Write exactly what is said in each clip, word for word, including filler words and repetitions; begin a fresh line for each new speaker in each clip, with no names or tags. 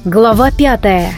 Глава пятая.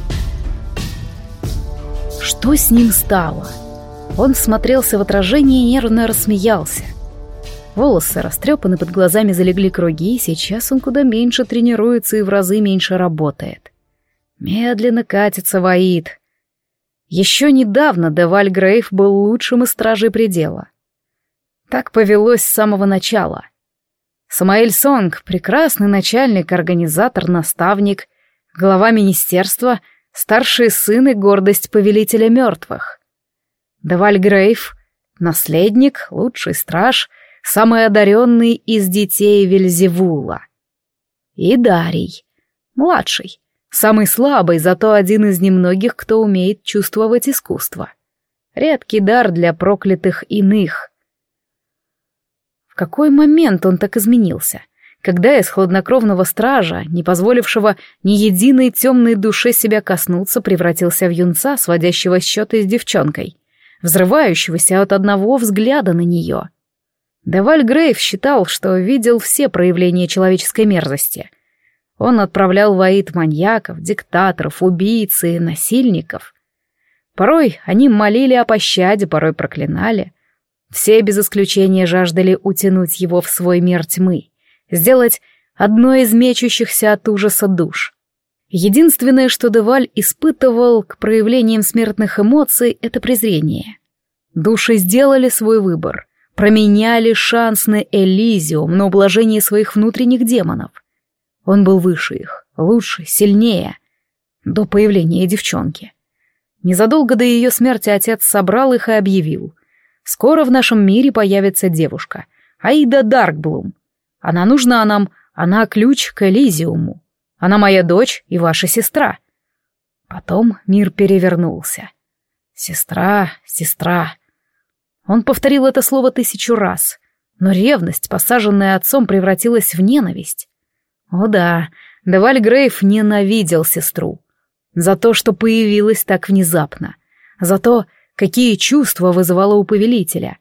Что с ним стало? Он всмотрелся в отражение и нервно рассмеялся. Волосы растрепаны, под глазами залегли круги, и сейчас он куда меньше тренируется и в разы меньше работает. Медленно катится в Аид. Еще недавно Деваль Грейв был лучшим из стражей предела. Так повелось с самого начала. Самаэль Сонг — прекрасный начальник, организатор, наставник, глава министерства, старший сын и гордость повелителя мертвых. Деваль Грейв — наследник, лучший страж, самый одаренный из детей Вельзевула. И Дарий — младший, самый слабый, зато один из немногих, кто умеет чувствовать искусство. Редкий дар для проклятых иных. В какой момент он так изменился? Когда из хладнокровного стража, не позволившего ни единой темной душе себя коснуться, превратился в юнца, сводящего счеты с девчонкой, взрывающегося от одного взгляда на нее. Деваль Грейв считал, что видел все проявления человеческой мерзости. Он отправлял в Аид маньяков, диктаторов, убийц и насильников. Порой они молили о пощаде, порой проклинали. Все без исключения жаждали утянуть его в свой мир тьмы, сделать одной из мечущихся от ужаса душ. Единственное, что Деваль испытывал к проявлениям смертных эмоций, это презрение. Души сделали свой выбор, променяли шанс на Элизиум, на ублажение своих внутренних демонов. Он был выше их, лучше, сильнее, до появления девчонки. Незадолго до ее смерти отец собрал их и объявил: скоро в нашем мире появится девушка, Аида Даркблум. Она нужна нам, она ключ к Элизиуму. Она моя дочь и ваша сестра. Потом мир перевернулся. Сестра, сестра. Он повторил это слово тысячу раз, но ревность, посаженная отцом, превратилась в ненависть. О да, Деваль Грейв ненавидел сестру. За то, что появилась так внезапно. За то, какие чувства вызывала у повелителя.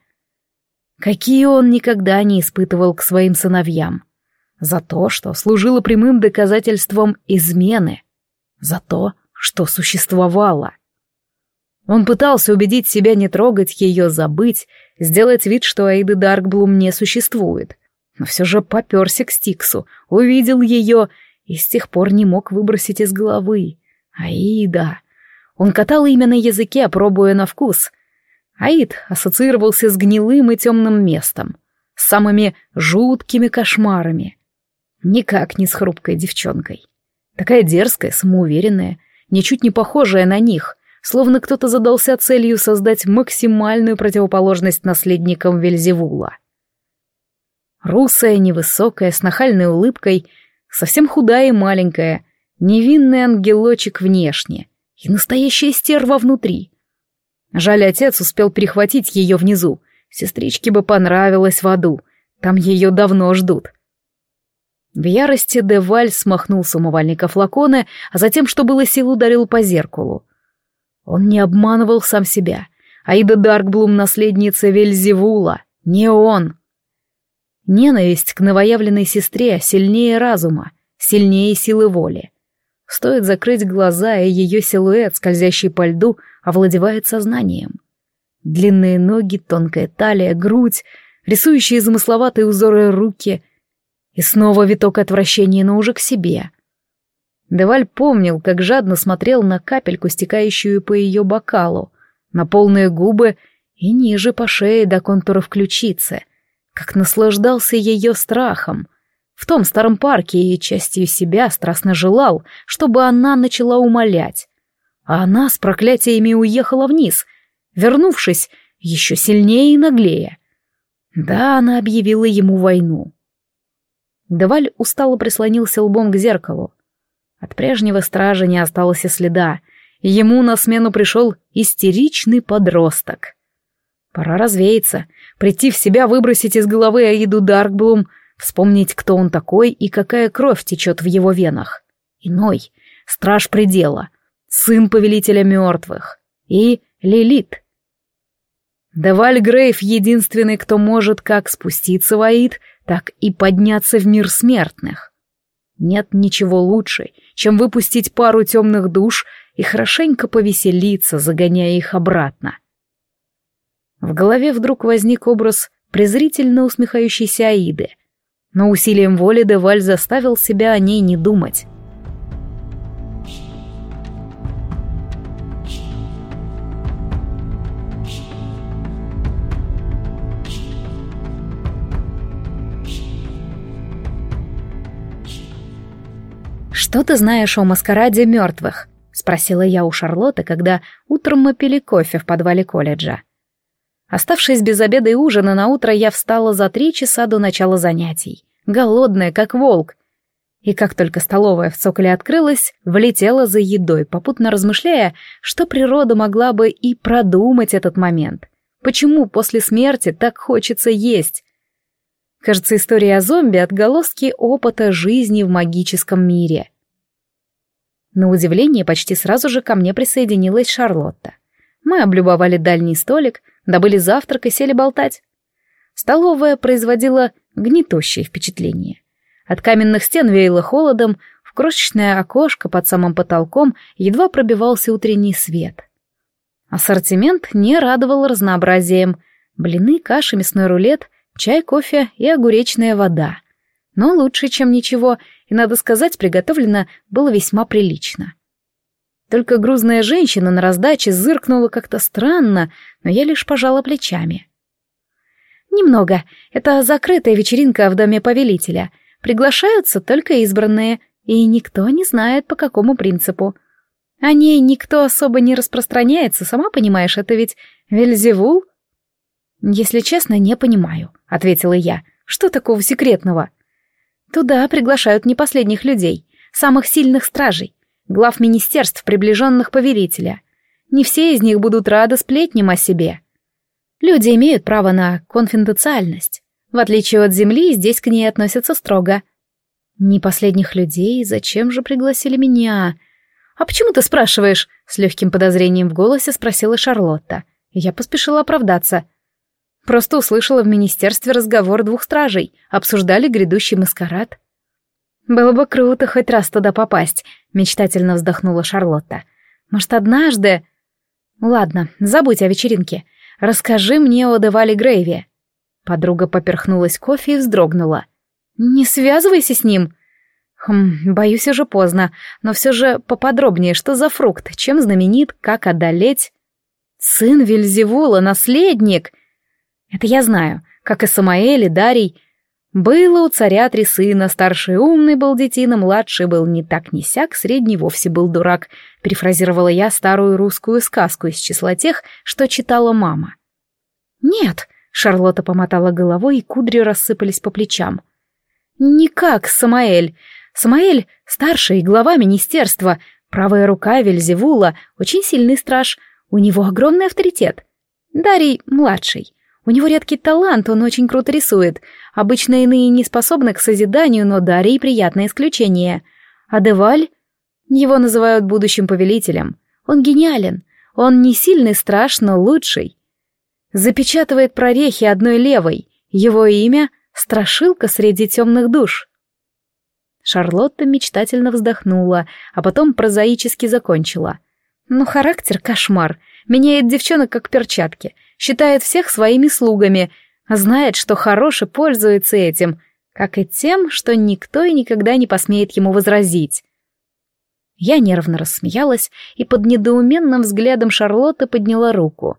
Какие он никогда не испытывал к своим сыновьям. За то, что служило прямым доказательством измены. За то, что существовало. Он пытался убедить себя не трогать ее, забыть, сделать вид, что Аиды Даркблум не существует. Но все же попёрся к Стиксу, увидел ее и с тех пор не мог выбросить из головы. Аида. Он катал имя на языке, пробуя на вкус. Аид ассоциировался с гнилым и темным местом, с самыми жуткими кошмарами. Никак не с хрупкой девчонкой. Такая дерзкая, самоуверенная, ничуть не похожая на них, словно кто-то задался целью создать максимальную противоположность наследникам Вельзевула. Русая, невысокая, с нахальной улыбкой, совсем худая и маленькая, невинный ангелочек внешне и настоящая стерва внутри. Жаль, отец успел перехватить ее внизу. Сестричке бы понравилось в аду, там ее давно ждут. В ярости Деваль смахнул с умывальника флаконы, а затем, что было сил, ударил по зеркалу. Он не обманывал сам себя. Аида Даркблум — наследница Вельзевула, не он. Ненависть к новоявленной сестре сильнее разума, сильнее силы воли. Стоит закрыть глаза, и ее силуэт, скользящий по льду, овладевает сознанием. Длинные ноги, тонкая талия, грудь, рисующие замысловатые узоры руки. И снова виток отвращения, но уже к себе. Деваль помнил, как жадно смотрел на капельку, стекающую по ее бокалу, на полные губы и ниже по шее до контуров ключицы, как наслаждался ее страхом. В том старом парке и частью себя страстно желал, чтобы она начала умолять. А она с проклятиями уехала вниз, вернувшись еще сильнее и наглее. Да, она объявила ему войну. Деваль устало прислонился лбом к зеркалу. От прежнего стража не осталось и следа, и ему на смену пришел истеричный подросток. Пора развеяться, прийти в себя, выбросить из головы Аиду Даркблум, вспомнить, кто он такой и какая кровь течет в его венах. Иной, страж предела, сын повелителя мертвых и Лилит. Деваль Грейв единственный, кто может как спуститься в Аид, так и подняться в мир смертных. Нет ничего лучше чем выпустить пару темных душ и хорошенько повеселиться, загоняя их обратно. В голове вдруг возник образ презрительно усмехающейся Аиды, но усилием воли Деваль заставил себя о ней не думать. «Что ты знаешь о маскараде мертвых?» — спросила я у Шарлотты, когда утром мы пили кофе в подвале колледжа. Оставшись без обеда и ужина, наутро я встала за три часа до начала занятий, голодная, как волк. И как только столовая в цоколе открылась, влетела за едой, попутно размышляя, что природа могла бы и продумать этот момент. Почему после смерти так хочется есть? Кажется, история о зомби — отголоски опыта жизни в магическом мире. На удивление, почти сразу же ко мне присоединилась Шарлотта. Мы облюбовали дальний столик, добыли завтрак и сели болтать. Столовая производила гнетущее впечатление. От каменных стен веяло холодом, в крошечное окошко под самым потолком едва пробивался утренний свет. Ассортимент не радовал разнообразием. Блины, каша, мясной рулет, чай, кофе и огуречная вода. Но лучше, чем ничего, и, надо сказать, приготовлено было весьма прилично. Только грузная женщина на раздаче зыркнула как-то странно, но я лишь пожала плечами. «Немного. Это закрытая вечеринка в доме повелителя. Приглашаются только избранные, и никто не знает, по какому принципу. О ней никто особо не распространяется, сама понимаешь, это ведь Вельзевул?» «Если честно, не понимаю», — ответила я. «Что такого секретного?» «Туда приглашают не последних людей, самых сильных стражей, глав министерств, приближенных повелителя. Не все из них будут рады сплетням о себе. Люди имеют право на конфиденциальность. В отличие от земли, здесь к ней относятся строго». «Не последних людей? Зачем же пригласили меня?» «А почему ты спрашиваешь?» — с легким подозрением в голосе спросила Шарлотта. Я поспешила оправдаться. Просто услышала в министерстве разговор двух стражей, обсуждали грядущий маскарад. «Было бы круто хоть раз туда попасть», — мечтательно вздохнула Шарлотта. «Может, однажды...» «Ладно, забудь о вечеринке. Расскажи мне о Девале Грейве». Подруга поперхнулась кофе и вздрогнула. «Не связывайся с ним». «Хм, боюсь, уже поздно, но все же поподробнее, что за фрукт, чем знаменит, как одолеть...» «Сын Вельзевула, наследник!» «Это я знаю, как и Самаэль и Дарий. Было у царя три сына, старший умный был детина, младший был не так ни сяк, средний вовсе был дурак», — перефразировала я старую русскую сказку из числа тех, что читала мама. «Нет», — Шарлотта помотала головой, и кудри рассыпались по плечам. «Не как Самаэль. Самаэль — старший и глава министерства, правая рука Вельзевула, очень сильный страж, у него огромный авторитет. Дарий — младший. У него редкий талант, он очень круто рисует. Обычно иные не способны к созиданию, но Дарий — приятное исключение. А Деваль? Его называют будущим повелителем. Он гениален. Он не сильный страж, но лучший. Запечатывает прорехи одной левой. Его имя — Страшилка среди темных душ». Шарлотта мечтательно вздохнула, а потом прозаически закончила. «Ну, характер — кошмар. Меняет девчонок как перчатки. Считает всех своими слугами, знает, что хорош и пользуется этим, как и тем, что никто и никогда не посмеет ему возразить». Я нервно рассмеялась и под недоуменным взглядом Шарлотты подняла руку.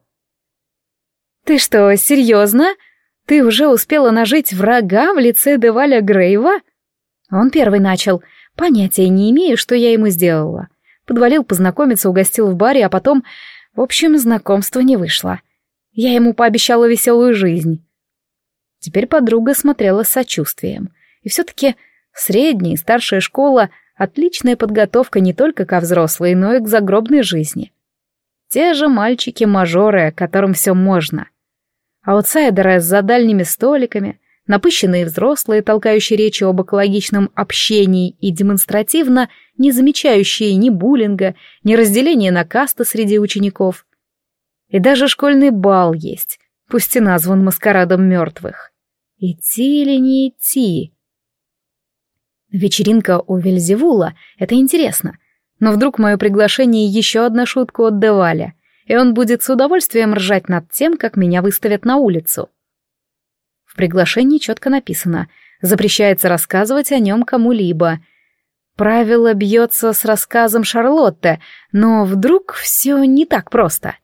«Ты что, серьезно? Ты уже успела нажить врага в лице Деваля Грейва?» Он первый начал. Понятия не имею, что я ему сделала. Подвалил познакомиться, угостил в баре, а потом... В общем, знакомство не вышло. Я ему пообещала веселую жизнь. Теперь подруга смотрела с сочувствием. И все-таки средняя и старшая школа — отличная подготовка не только ко взрослой, но и к загробной жизни. Те же мальчики-мажоры, которым все можно. Аутсайдеры за дальними столиками, напыщенные взрослые, толкающие речи об экологичном общении и демонстративно не замечающие ни буллинга, ни разделения на касты среди учеников. И даже школьный бал есть, пусть и назван маскарадом мертвых. Идти или не идти? Вечеринка у Вельзевула — это интересно. Но вдруг мое приглашение еще одна шутку от Деваля, и он будет с удовольствием ржать над тем, как меня выставят на улицу. В приглашении четко написано: запрещается рассказывать о нем кому-либо. Правило бьется с рассказом Шарлотты, но вдруг все не так просто.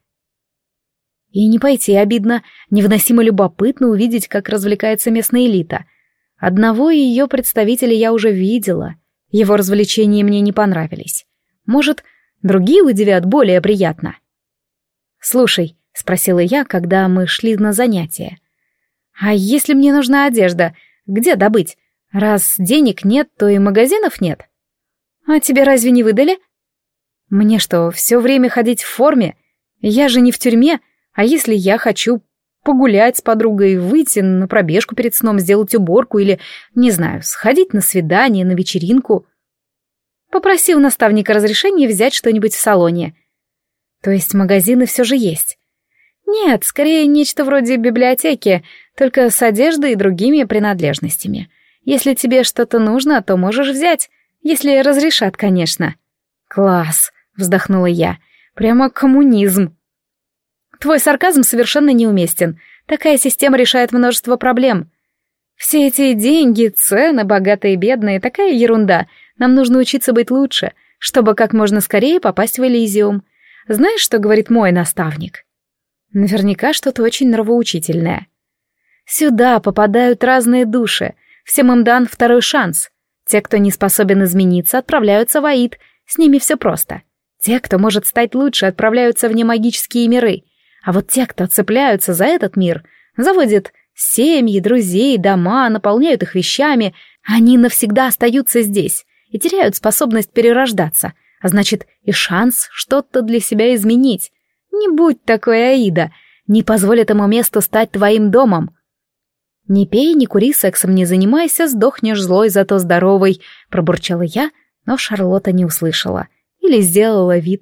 И не пойти обидно, невыносимо любопытно увидеть, как развлекается местная элита. Одного ее представителя я уже видела, его развлечения мне не понравились. Может, другие удивят более приятно? «Слушай», — спросила я, когда мы шли на занятия, «а если мне нужна одежда, где добыть? Раз денег нет, то и магазинов нет». «А тебе разве не выдали?» «Мне что, все время ходить в форме? Я же не в тюрьме, а если я хочу погулять с подругой, выйти на пробежку перед сном, сделать уборку или, не знаю, сходить на свидание, на вечеринку?» «Попроси у наставника разрешения взять что-нибудь в салоне». «То есть магазины все же есть?» «Нет, скорее нечто вроде библиотеки, только с одеждой и другими принадлежностями. Если тебе что-то нужно, то можешь взять, если разрешат, конечно». «Класс», — вздохнула я, — «прямо коммунизм». «Твой сарказм совершенно неуместен. Такая система решает множество проблем. Все эти деньги, цены, богатые и бедные, такая ерунда. Нам нужно учиться быть лучше, чтобы как можно скорее попасть в Элизиум. Знаешь, что говорит мой наставник?» Наверняка что-то очень нравоучительное. «Сюда попадают разные души. Всем им дан второй шанс. Те, кто не способен измениться, отправляются в Аид. С ними все просто. Те, кто может стать лучше, отправляются в немагические миры. А вот те, кто цепляются за этот мир, заводят семьи, друзей, дома, наполняют их вещами, они навсегда остаются здесь и теряют способность перерождаться, а значит и шанс что-то для себя изменить. Не будь такой, Аида, не позволь этому месту стать твоим домом. Не пей, не кури, сексом не занимайся, сдохнешь злой, зато здоровый, пробурчала я, но Шарлотта не услышала или сделала вид.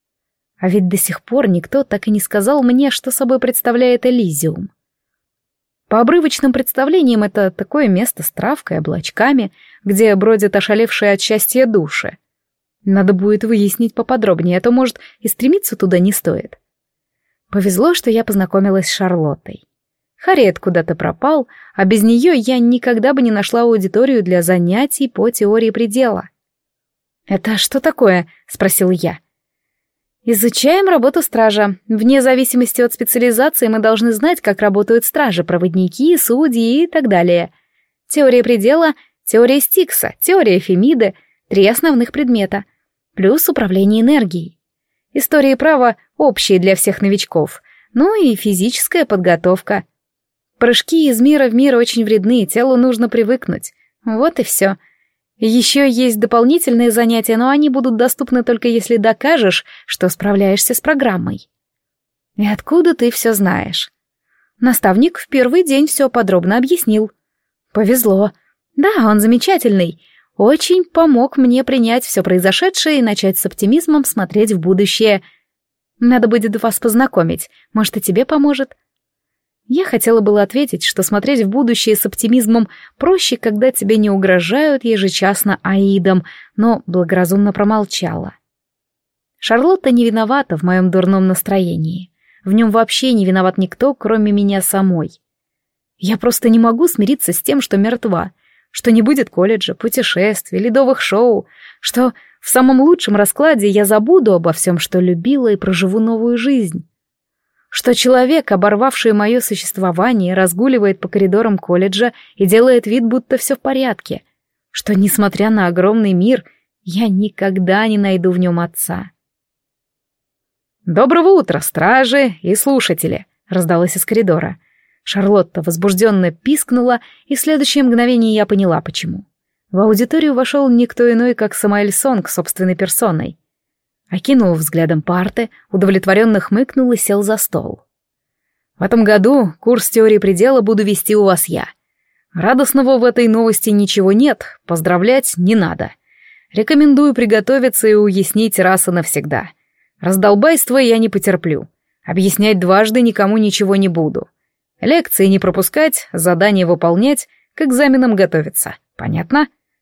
А ведь до сих пор никто так и не сказал мне, что собой представляет Элизиум. По обрывочным представлениям это такое место с травкой, облачками, где бродят ошалевшие от счастья души. Надо будет выяснить поподробнее, а то, может, и стремиться туда не стоит. Повезло, что я познакомилась с Шарлоттой. Харриет куда-то пропал, а без нее я никогда бы не нашла аудиторию для занятий по теории предела. «Это что такое?» — спросил я. «Изучаем работу стража. Вне зависимости от специализации мы должны знать, как работают стражи, проводники, судьи и так далее. Теория предела, теория Стикса, теория Фемиды — три основных предмета, плюс управление энергией. История и право общие для всех новичков, ну и физическая подготовка. Прыжки из мира в мир очень вредны, телу нужно привыкнуть. Вот и все. Еще есть дополнительные занятия, но они будут доступны только если докажешь, что справляешься с программой». «И откуда ты все знаешь?» Наставник в первый день все подробно объяснил. «Повезло. Да, он замечательный. Очень помог мне принять все произошедшее и начать с оптимизмом смотреть в будущее. Надо будет вас познакомить, может, и тебе поможет». Я хотела было ответить, что смотреть в будущее с оптимизмом проще, когда тебе не угрожают ежечасно Аидом, но благоразумно промолчала. Шарлотта не виновата в моем дурном настроении. В нем вообще не виноват никто, кроме меня самой. Я просто не могу смириться с тем, что мертва, что не будет колледжа, путешествий, ледовых шоу, что в самом лучшем раскладе я забуду обо всем, что любила, и проживу новую жизнь. Что человек, оборвавший мое существование, разгуливает по коридорам колледжа и делает вид, будто все в порядке, что, несмотря на огромный мир, я никогда не найду в нем отца. «Доброго утра, стражи и слушатели!» — раздалось из коридора. Шарлотта возбужденно пискнула, и в следующее мгновение я поняла, почему. В аудиторию вошел никто иной, как Самаэль Сонг собственной персоной. Окинул взглядом парты, удовлетворенно хмыкнул и сел за стол. «В этом году курс теории предела буду вести у вас я. Радостного в этой новости ничего нет, поздравлять не надо. Рекомендую приготовиться и уяснить раз и навсегда. Раздолбайства я не потерплю. Объяснять дважды никому ничего не буду. Лекции не пропускать, задания выполнять, к экзаменам готовиться. Понятно?»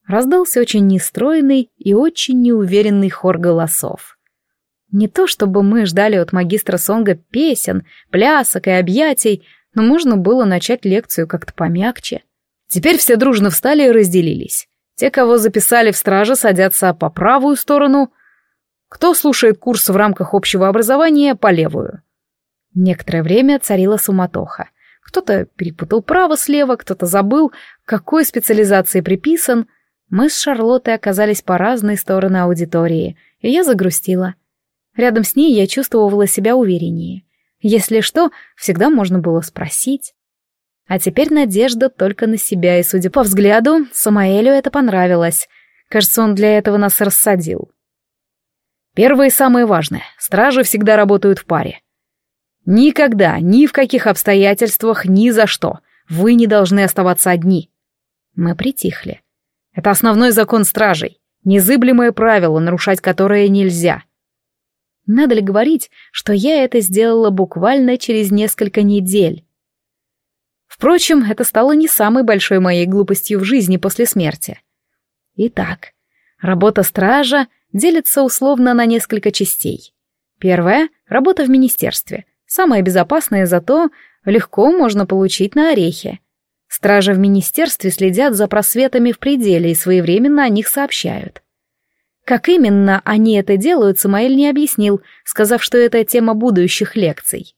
раздался очень нестройный и очень неуверенный хор голосов. Не то чтобы мы ждали от магистра Сонга песен, плясок и объятий, но можно было начать лекцию как-то помягче. Теперь все дружно встали и разделились. Те, кого записали в страже, садятся по правую сторону, кто слушает курс в рамках общего образования, по левую. Некоторое время царила суматоха. Кто-то перепутал право-слева, кто-то забыл, к какой специализации приписан. Мы с Шарлоттой оказались по разные стороны аудитории, и я загрустила. Рядом с ней я чувствовала себя увереннее. Если что, всегда можно было спросить. А теперь надежда только на себя, и, судя по взгляду, Самаэлю это понравилось. Кажется, он для этого нас рассадил. Первое и самое важное. Стражи всегда работают в паре. Никогда, ни в каких обстоятельствах, ни за что. Вы не должны оставаться одни. Мы притихли. Это основной закон стражей. Незыблемое правило, нарушать которое нельзя. Надо ли говорить, что я это сделала буквально через несколько недель? Впрочем, это стало не самой большой моей глупостью в жизни после смерти. Итак, работа стража делится условно на несколько частей. Первая — работа в министерстве. Самая безопасная, зато легко можно получить на орехи. Стражи в министерстве следят за просветами в пределе и своевременно о них сообщают. Как именно они это делают, Самаэль не объяснил, сказав, что это тема будущих лекций.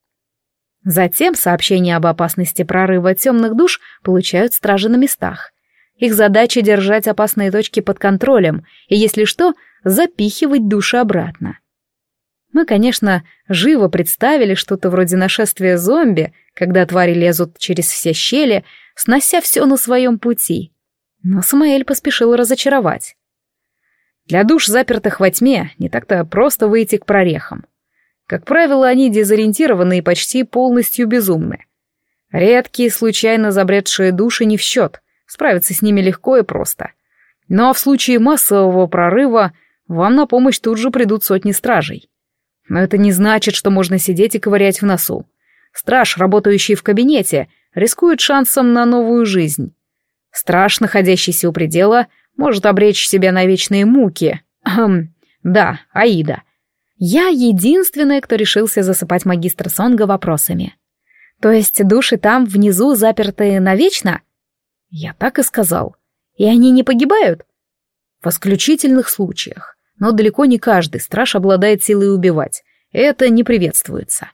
Затем сообщения об опасности прорыва темных душ получают стражи на местах. Их задача — держать опасные точки под контролем и, если что, запихивать души обратно. Мы, конечно, живо представили что-то вроде нашествия зомби, когда твари лезут через все щели, снося все на своем пути. Но Самаэль поспешил разочаровать. Для душ, запертых во тьме, не так-то просто выйти к прорехам. Как правило, они дезориентированы и почти полностью безумны. Редкие, случайно забредшие души не в счет, справиться с ними легко и просто. Но в случае массового прорыва вам на помощь тут же придут сотни стражей. Но это не значит, что можно сидеть и ковырять в носу. Страж, работающий в кабинете, рискует шансом на новую жизнь. Страж, находящийся у предела, может обречь себя на вечные муки. Хм, да, Аида. Я единственная, кто решился засыпать магистра Сонга вопросами. То есть души там внизу заперты навечно? Я так и сказал. И они не погибают? В исключительных случаях. Но далеко не каждый страж обладает силой убивать. Это не приветствуется.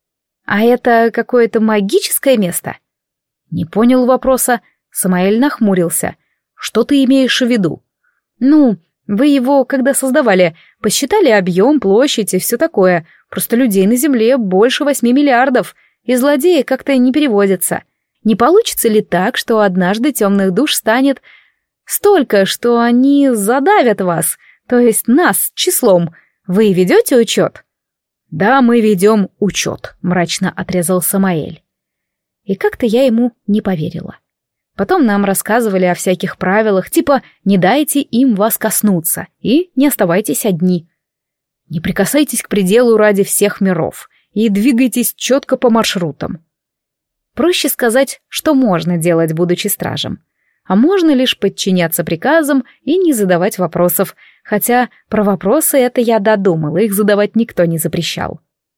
А это какое-то магическое место? Не понял вопроса. Самаэль нахмурился. Что ты имеешь в виду? Ну, вы его, когда создавали, посчитали объем, площадь и все такое. Просто людей на Земле больше восьми миллиардов, и злодеи как-то не переводятся. Не получится ли так, что однажды темных душ станет столько, что они задавят вас, то есть нас, числом? Вы ведете учет? Да, мы ведем учет, мрачно отрезал Самаэль. И как-то я ему не поверила. Потом нам рассказывали о всяких правилах, типа «не дайте им вас коснуться» и «не оставайтесь одни». Не прикасайтесь к пределу ради всех миров и двигайтесь четко по маршрутам. Проще сказать, что можно делать, будучи стражем. А можно лишь подчиняться приказам и не задавать вопросов, хотя про вопросы это я додумала, их задавать никто не запрещал.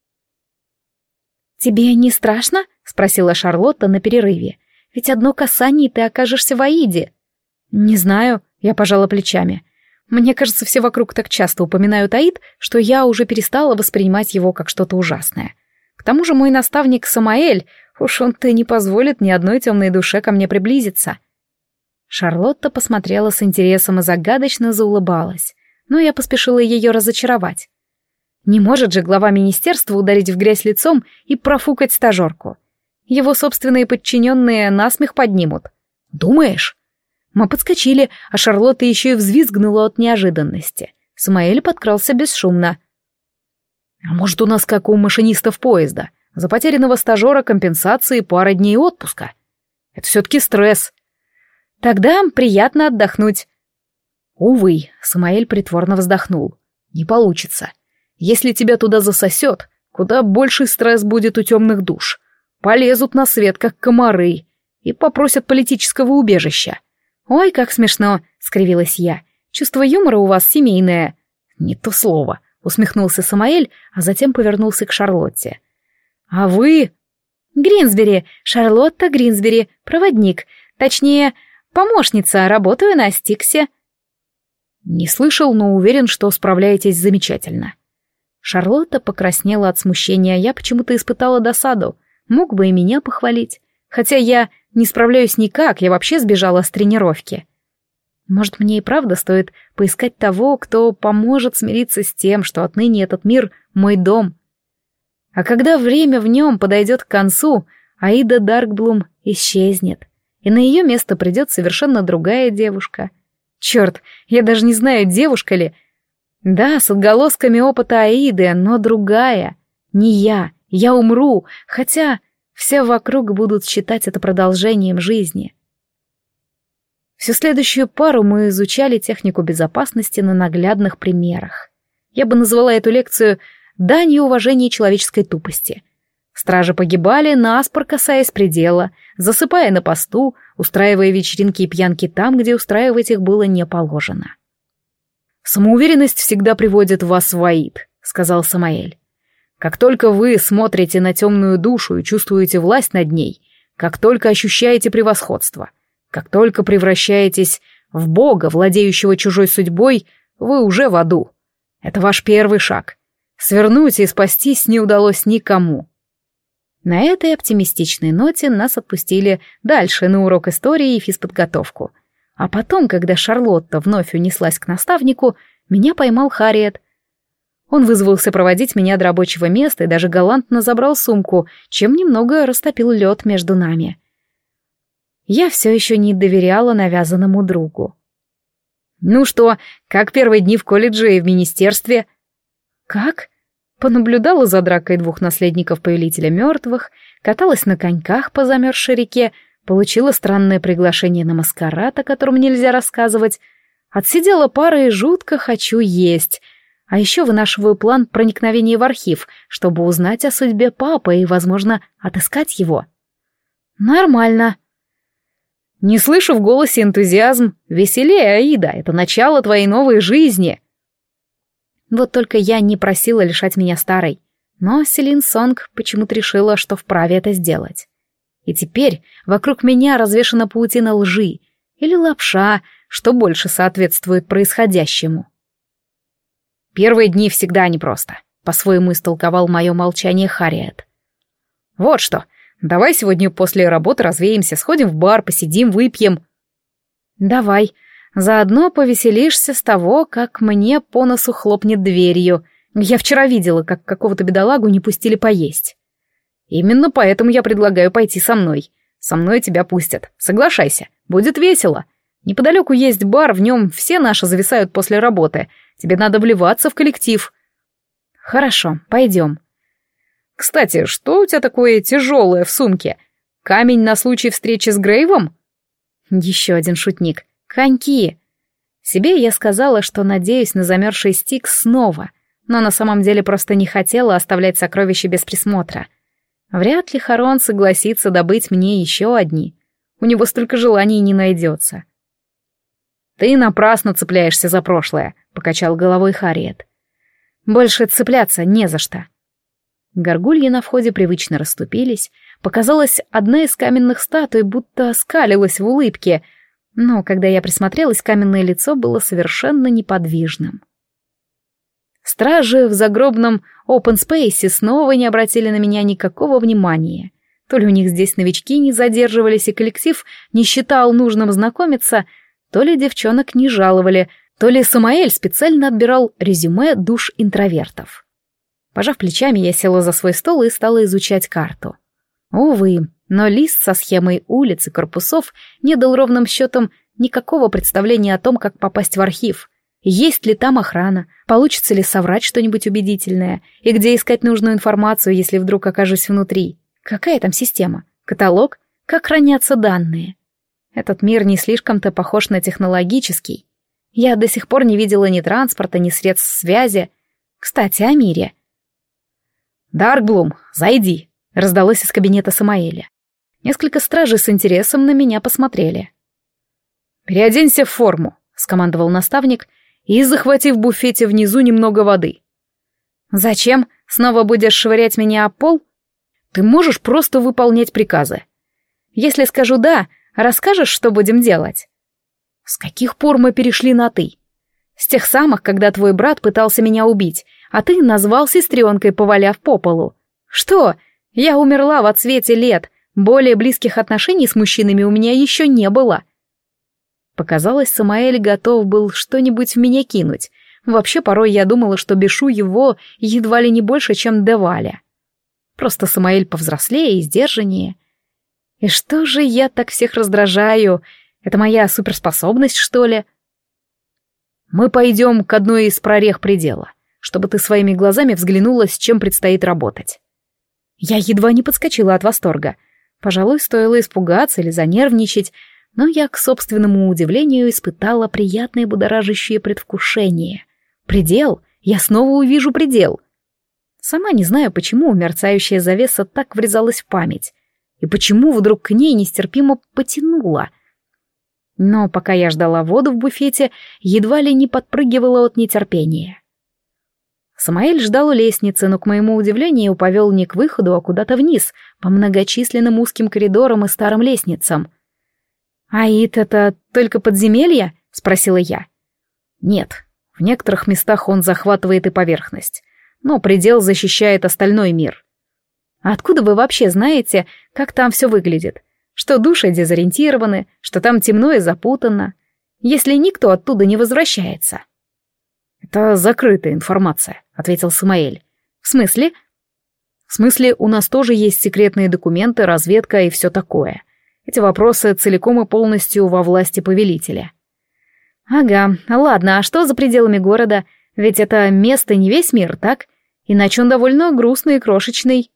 «Тебе не страшно?» — спросила Шарлотта на перерыве. «Ведь одно касание, и ты окажешься в Аиде». «Не знаю», — я пожала плечами. «Мне кажется, все вокруг так часто упоминают Аид, что я уже перестала воспринимать его как что-то ужасное. К тому же мой наставник Самаэль, уж он-то не позволит ни одной темной душе ко мне приблизиться». Шарлотта посмотрела с интересом и загадочно заулыбалась, но я поспешила ее разочаровать. Не может же глава министерства ударить в грязь лицом и профукать стажерку. Его собственные подчиненные насмех поднимут. Думаешь? Мы подскочили, а Шарлотта еще и взвизгнула от неожиданности. Самаэль подкрался бесшумно. А может, у нас как у машинистов поезда? За потерянного стажера компенсации пара дней отпуска. Это все-таки стресс. Тогда приятно отдохнуть. Увы, Самаэль притворно вздохнул. Не получится. Если тебя туда засосет, куда больший стресс будет у темных душ. Полезут на свет, как комары, и попросят политического убежища. «Ой, как смешно!» — скривилась я. «Чувство юмора у вас семейное». «Не то слово», — усмехнулся Самаэль, а затем повернулся к Шарлотте. «А вы...» «Гринсбери, Шарлотта Гринсбери, проводник, точнее, помощница, работаю на Стиксе». «Не слышал, но уверен, что справляетесь замечательно». Шарлотта покраснела от смущения, а я почему-то испытала досаду. Мог бы и меня похвалить. Хотя я не справляюсь никак, я вообще сбежала с тренировки. Может, мне и правда стоит поискать того, кто поможет смириться с тем, что отныне этот мир — мой дом. А когда время в нем подойдет к концу, Аида Даркблум исчезнет, и на ее место придет совершенно другая девушка. Черт, я даже не знаю, девушка ли. Да, с отголосками опыта Аиды, но другая. Не я, я умру, хотя все вокруг будут считать это продолжением жизни. Всю следующую пару мы изучали технику безопасности на наглядных примерах. Я бы назвала эту лекцию «Данью уважения человеческой тупости». Стражи погибали, наспор касаясь предела, засыпая на посту, устраивая вечеринки и пьянки там, где устраивать их было не положено. «Самоуверенность всегда приводит вас в Аид», — сказал Самаэль. «Как только вы смотрите на темную душу и чувствуете власть над ней, как только ощущаете превосходство, как только превращаетесь в бога, владеющего чужой судьбой, вы уже в аду. Это ваш первый шаг. Свернуть и спастись не удалось никому». На этой оптимистичной ноте нас отпустили дальше на урок истории и физподготовку. А потом, когда Шарлотта вновь унеслась к наставнику, меня поймал Харриет. Он вызвался проводить меня до рабочего места и даже галантно забрал сумку, чем немного растопил лед между нами. Я все еще не доверяла навязанному другу. «Ну что, как первые дни в колледже и в министерстве?» «Как?» Понаблюдала за дракой двух наследников повелителя мертвых, каталась на коньках по замерзшей реке, получила странное приглашение на маскарад, о котором нельзя рассказывать, отсидела пары и жутко хочу есть, а еще вынашиваю план проникновения в архив, чтобы узнать о судьбе папы и, возможно, отыскать его. Нормально. Не слышу в голосе энтузиазм. Веселее, Аида, это начало твоей новой жизни. Вот только я не просила лишать меня старой, но Селин Сонг почему-то решила, что вправе это сделать. И теперь вокруг меня развешана паутина лжи или лапша, что больше соответствует происходящему. Первые дни всегда непросто, по-своему истолковал мое молчание Харриет. Вот что, давай сегодня после работы развеемся, сходим в бар, посидим, выпьем. Давай. Заодно повеселишься с того, как мне по носу хлопнет дверью. Я вчера видела, как какого-то бедолагу не пустили поесть. Именно поэтому я предлагаю пойти со мной. Со мной тебя пустят. Соглашайся, будет весело. Неподалеку есть бар, в нем все наши зависают после работы. Тебе надо вливаться в коллектив. Хорошо, пойдем. Кстати, что у тебя такое тяжелое в сумке? Камень на случай встречи с Грейвом? Еще один шутник. Коньки. Себе я сказала, что надеюсь на замерзший Стикс снова, но на самом деле просто не хотела оставлять сокровища без присмотра. Вряд ли Харон согласится добыть мне еще одни. У него столько желаний не найдется. «Ты напрасно цепляешься за прошлое», — покачал головой Харриет. «Больше цепляться не за что». Горгульи на входе привычно расступились. Показалась одна из каменных статуй, будто оскалилась в улыбке, но когда я присмотрелась, каменное лицо было совершенно неподвижным. Стражи в загробном open space снова не обратили на меня никакого внимания. То ли у них здесь новички не задерживались, и коллектив не считал нужным знакомиться, то ли девчонок не жаловали, то ли Самаэль специально отбирал резюме душ интровертов. Пожав плечами, я села за свой стол и стала изучать карту. Увы, но лист со схемой улиц и корпусов не дал ровным счетом никакого представления о том, как попасть в архив. Есть ли там охрана, получится ли соврать что-нибудь убедительное, и где искать нужную информацию, если вдруг окажусь внутри. Какая там система? Каталог? Как хранятся данные? Этот мир не слишком-то похож на технологический. Я до сих пор не видела ни транспорта, ни средств связи. Кстати, о мире. «Даркблум, зайди!» — раздалось из кабинета Самаэля. Несколько стражей с интересом на меня посмотрели. «Переоденься в форму», — скомандовал наставник, «и захвати в буфете внизу немного воды». «Зачем? Снова будешь швырять меня об пол?» «Ты можешь просто выполнять приказы». «Если скажу «да», расскажешь, что будем делать?» «С каких пор мы перешли на «ты»?» «С тех самых, когда твой брат пытался меня убить, а ты назвал сестренкой, поваляв по полу. Что? Я умерла в отсвете лет, более близких отношений с мужчинами у меня еще не было». Показалось, Самаэль готов был что-нибудь в меня кинуть. Вообще, порой я думала, что бешу его едва ли не больше, чем Деваля. Просто Самаэль повзрослее и сдержаннее. И что же я так всех раздражаю? Это моя суперспособность, что ли? Мы пойдем к одной из прорех предела, чтобы ты своими глазами взглянула, с чем предстоит работать. Я едва не подскочила от восторга. Пожалуй, стоило испугаться или занервничать, но я, к собственному удивлению, испытала приятное будоражащее предвкушение. Предел? Я снова увижу предел. Сама не знаю, почему мерцающая завеса так врезалась в память, и почему вдруг к ней нестерпимо потянула. Но пока я ждала воду в буфете, едва ли не подпрыгивала от нетерпения. Самаэль ждал у лестницы, но, к моему удивлению, повел не к выходу, а куда-то вниз, по многочисленным узким коридорам и старым лестницам. «Аид, это только подземелье?» — спросила я. «Нет, в некоторых местах он захватывает и поверхность, но предел защищает остальной мир». «А откуда вы вообще знаете, как там все выглядит? Что души дезориентированы, что там темно и запутанно, если никто оттуда не возвращается?» «Это закрытая информация», — ответил Самаэль. «В смысле?» «В смысле, у нас тоже есть секретные документы, разведка и все такое. Эти вопросы целиком и полностью во власти повелителя». «Ага, ладно, а что за пределами города? Ведь это место не весь мир, так? Иначе он довольно грустный и крошечный».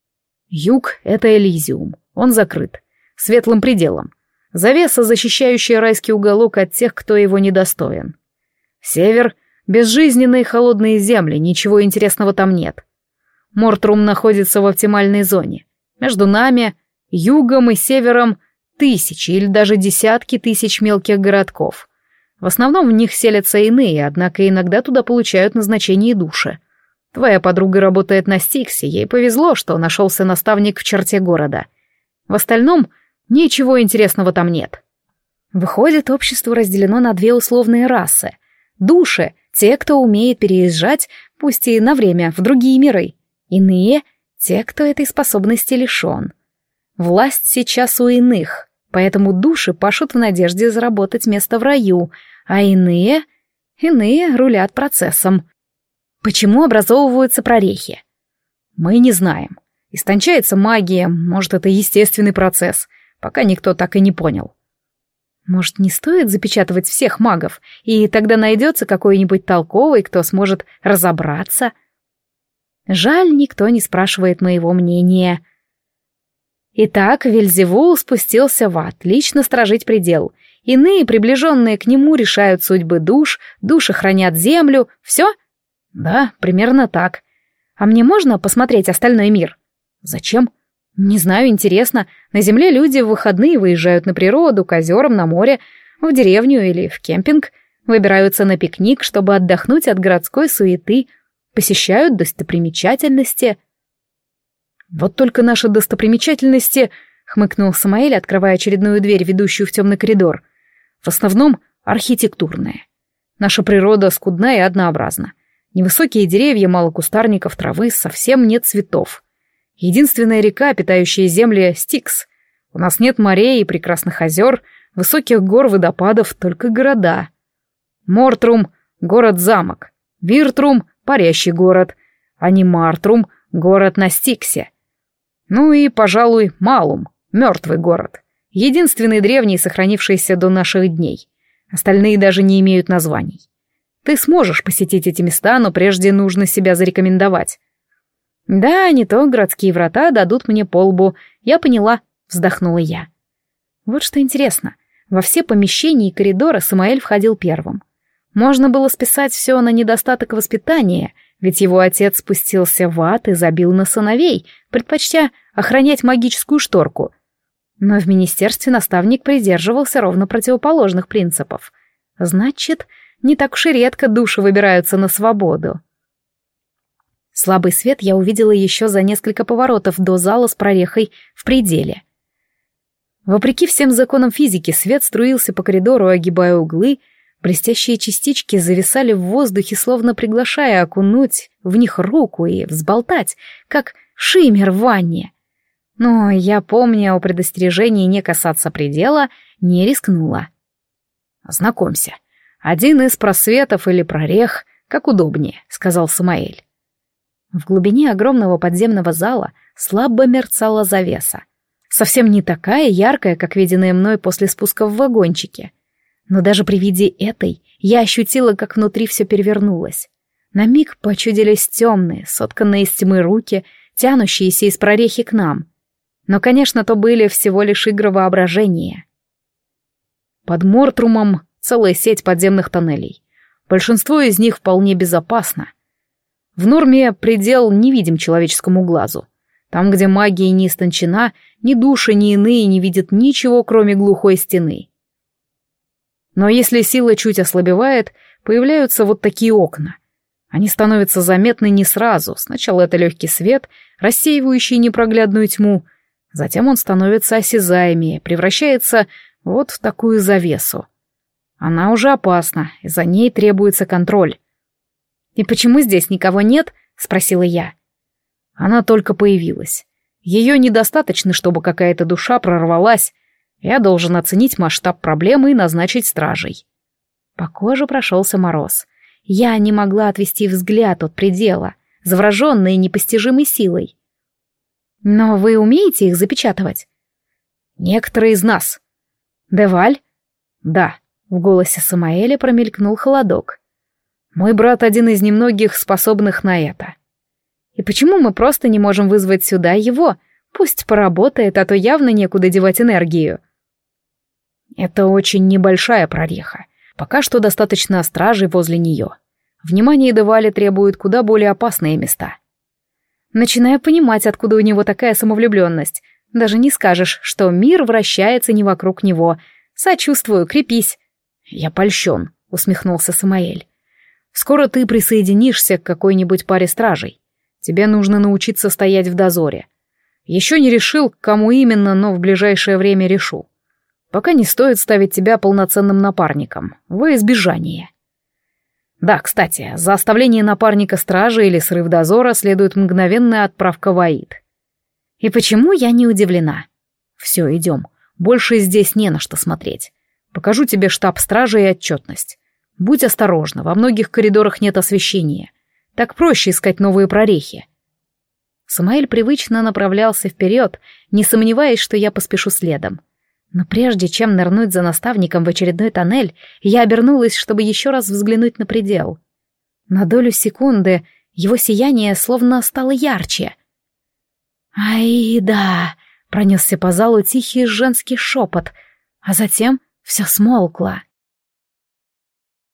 «Юг — это Элизиум, он закрыт, светлым пределом. Завеса, защищающая райский уголок от тех, кто его недостоин. Север — безжизненные холодные земли, ничего интересного там нет. Мортрум находится в оптимальной зоне. Между нами, югом и севером, тысячи или даже десятки тысяч мелких городков. В основном в них селятся иные, однако иногда туда получают назначение души. Твоя подруга работает на Стиксе, ей повезло, что нашелся наставник в черте города. В остальном ничего интересного там нет». Выходит, общество разделено на две условные расы. Души — те, кто умеет переезжать, пусть и на время, в другие миры. Иные — те, кто этой способности лишен. Власть сейчас у иных, поэтому души пашут в надежде заработать место в раю, а иные... иные рулят процессом. Почему образовываются прорехи? Мы не знаем. Истончается магия, может, это естественный процесс, пока никто так и не понял. Может, не стоит запечатывать всех магов, и тогда найдется какой-нибудь толковый, кто сможет разобраться? Жаль, никто не спрашивает моего мнения. Итак, Вельзевул спустился в ад, лично сторожить предел. Иные, приближенные к нему, решают судьбы душ, души хранят землю. Все? Да, примерно так. А мне можно посмотреть остальной мир? Зачем? Не знаю, интересно. На земле люди в выходные выезжают на природу, к озерам, на море, в деревню или в кемпинг, выбираются на пикник, чтобы отдохнуть от городской суеты, посещают достопримечательности. Вот только наши достопримечательности, хмыкнул Самаэль, открывая очередную дверь, ведущую в темный коридор, в основном архитектурные. Наша природа скудна и однообразна. Невысокие деревья, мало кустарников, травы, совсем нет цветов. Единственная река, питающая земли, Стикс. У нас нет морей и прекрасных озер, высоких гор, водопадов, только города. Мортрум — город-замок. Виртрум — парящий город. Анимартрум — город на Стиксе. Ну и, пожалуй, Малум — мертвый город. Единственный древний, сохранившийся до наших дней. Остальные даже не имеют названий. Ты сможешь посетить эти места, но прежде нужно себя зарекомендовать. Да, не то городские врата дадут мне по лбу. Я поняла, вздохнула я. Вот что интересно. Во все помещения и коридоры Самаэль входил первым. Можно было списать все на недостаток воспитания, ведь его отец спустился в ад и забил на сыновей, предпочтя охранять магическую шторку. Но в министерстве наставник придерживался ровно противоположных принципов. Значит, не так уж и редко души выбираются на свободу. Слабый свет я увидела еще за несколько поворотов до зала с прорехой в пределе. Вопреки всем законам физики, свет струился по коридору, огибая углы, блестящие частички зависали в воздухе, словно приглашая окунуть в них руку и взболтать, как шиммер в ванне. Но я, помня о предостережении не касаться предела, не рискнула. «Знакомься, один из просветов или прорех, как удобнее», — сказал Самаэль. В глубине огромного подземного зала слабо мерцала завеса. Совсем не такая яркая, как виденная мной после спуска в вагончике. Но даже при виде этой я ощутила, как внутри все перевернулось. На миг почудились темные, сотканные из тьмы руки, тянущиеся из прорехи к нам. Но, конечно, то были всего лишь игры воображения. Под Мортрумом целая сеть подземных тоннелей. Большинство из них вполне безопасно. В норме предел невидим человеческому глазу. Там, где магия не истончена, ни души, ни иные не видят ничего, кроме глухой стены. Но если сила чуть ослабевает, появляются вот такие окна. Они становятся заметны не сразу. Сначала это легкий свет, рассеивающий непроглядную тьму. Затем он становится осязаемее, превращается вот в такую завесу. Она уже опасна, и за ней требуется контроль. «И почему здесь никого нет?» — спросила я. Она только появилась. Ее недостаточно, чтобы какая-то душа прорвалась. Я должен оценить масштаб проблемы и назначить стражей. По коже прошелся мороз. Я не могла отвести взгляд от предела, завороженной непостижимой силой. «Но вы умеете их запечатывать?» «Некоторые из нас». «Деваль?» «Да», — в голосе Самаэля промелькнул холодок. «Мой брат один из немногих, способных на это». «И почему мы просто не можем вызвать сюда его? Пусть поработает, а то явно некуда девать энергию». «Это очень небольшая прореха. Пока что достаточно стражей возле нее. Внимание Девали требует куда более опасные места». Начинаю понимать, откуда у него такая самовлюбленность. Даже не скажешь, что мир вращается не вокруг него. Сочувствую, крепись. «Я польщен», — усмехнулся Самаэль. «Скоро ты присоединишься к какой-нибудь паре стражей. Тебе нужно научиться стоять в дозоре. Еще не решил, к кому именно, но в ближайшее время решу. Пока не стоит ставить тебя полноценным напарником, во избежание». Да, кстати, за оставление напарника стражи или срыв дозора следует мгновенная отправка в Аид. И почему я не удивлена? Все, идем. Больше здесь не на что смотреть. Покажу тебе штаб стражи и отчетность. Будь осторожна, во многих коридорах нет освещения. Так проще искать новые прорехи. Самаэль привычно направлялся вперед, не сомневаясь, что я поспешу следом. Но прежде чем нырнуть за наставником в очередной тоннель, я обернулась, чтобы еще раз взглянуть на предел. На долю секунды его сияние словно стало ярче. «Аида!» — пронесся по залу тихий женский шепот, а затем все смолкло.